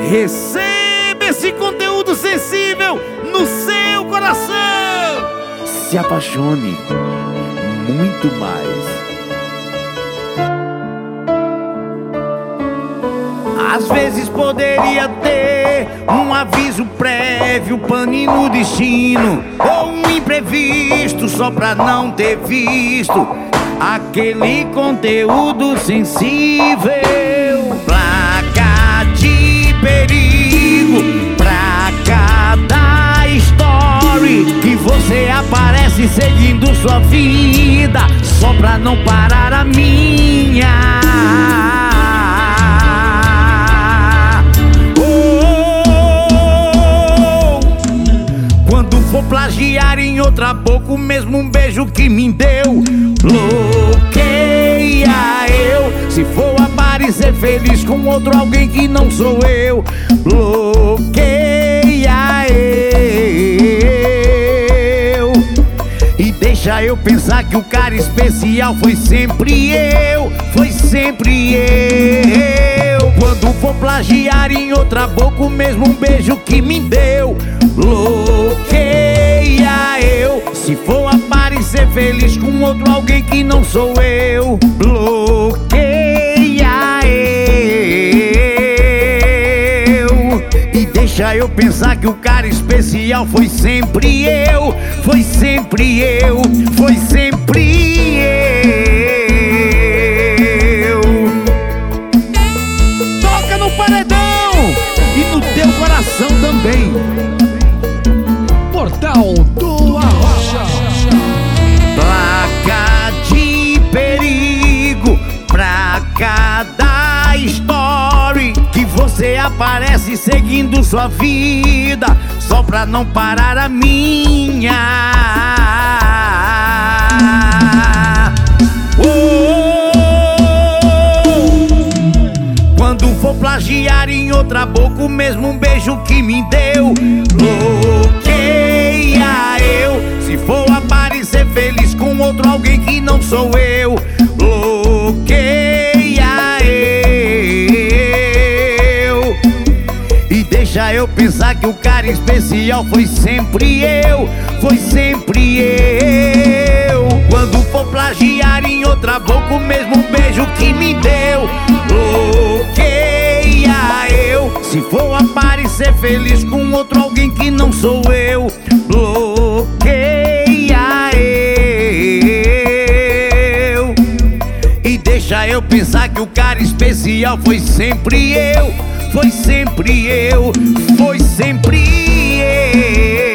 Receba esse conteúdo sensível no seu coração. Se apaixone muito mais. Às vezes poderia ter um aviso prévio, pane no destino, ou um imprevisto só pra não ter visto aquele conteúdo sensível. Placa de perigo pra cada story que você aparece seguindo sua vida, só pra não parar a minha. Vou plagiar em outra boca o mesmo beijo que me deu. Bloqueia eu. Se for aparecer feliz com outro alguém que não sou eu, bloqueia eu. E deixa eu pensar que o cara especial foi sempre eu. Foi sempre eu. Quando for plagiar em outra boca o mesmo beijo que me deu, bloqueia eu. Se for aparecer feliz com outro alguém que não sou eu, bloqueia eu. E deixa eu pensar que o cara especial foi sempre eu. Foi sempre eu. Foi sempre eu. Toca no paredão e no teu coração também. Portal do Arrocha. Placa de perigo pra cada story que você aparece seguindo sua vida, só pra não parar a minha. Quando for plagiar em outra boca o mesmo beijo que me deu, bloqueia eu. Se for aparecer feliz com outro alguém que não sou eu, bloqueia eu. E deixa eu pensar que o cara especial foi sempre eu. Foi sempre eu. Quando for plagiar em outra boca o mesmo beijo que me deu, bloqueia eu. Se for aparecer feliz com outro alguém que não sou eu, bloqueia eu. E deixa eu pensar que o cara especial foi sempre eu. Foi sempre eu. Foi sempre eu.